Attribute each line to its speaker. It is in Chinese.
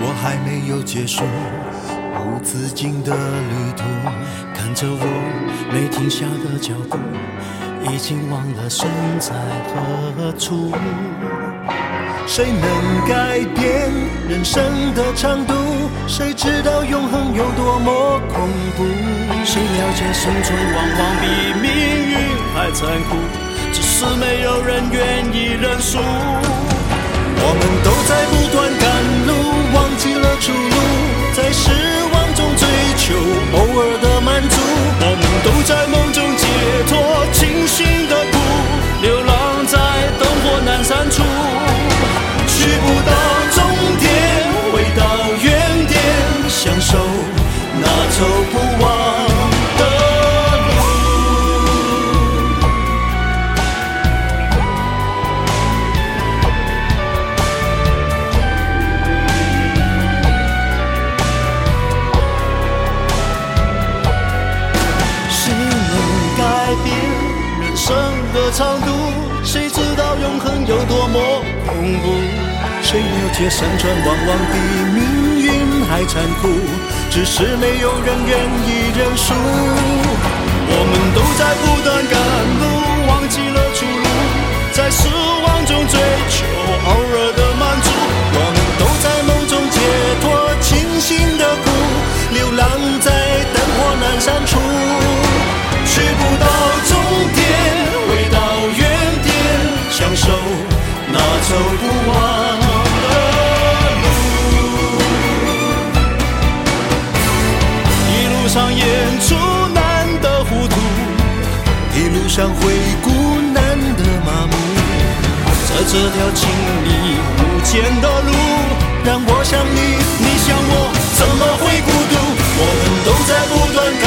Speaker 1: 我还没有结束无止境的旅途，看着我没停下的脚步，已经忘了身在何处。谁能改变人生的长度？谁知道永恒有多么恐怖？谁了解生存往往比命运还残酷，只是没有人愿意认输。我们都在不断赶路，忘记了出路，在失望中追求偶尔的满足。我们都在梦中解脱清醒的苦，流浪在灯火阑珊处，去不到终点，回到原点，享受那走不完的路。谁能改变人生的长度？谁知道永恒有多么恐怖？谁了解生存往往比命运还残酷，只是没有人愿意认输。我们都在不断赶路，忘记了出路，在失望中追求偶尔的满足。我们都在梦中解脱清醒的苦，流浪在灯火阑珊处，去不到终点，回到原点，享受那走不完的路。一路上演出难的糊涂，一路上回顾难的麻木，在这条亲密无间的路，让我想你，你想我，怎么会孤独？我们都在不断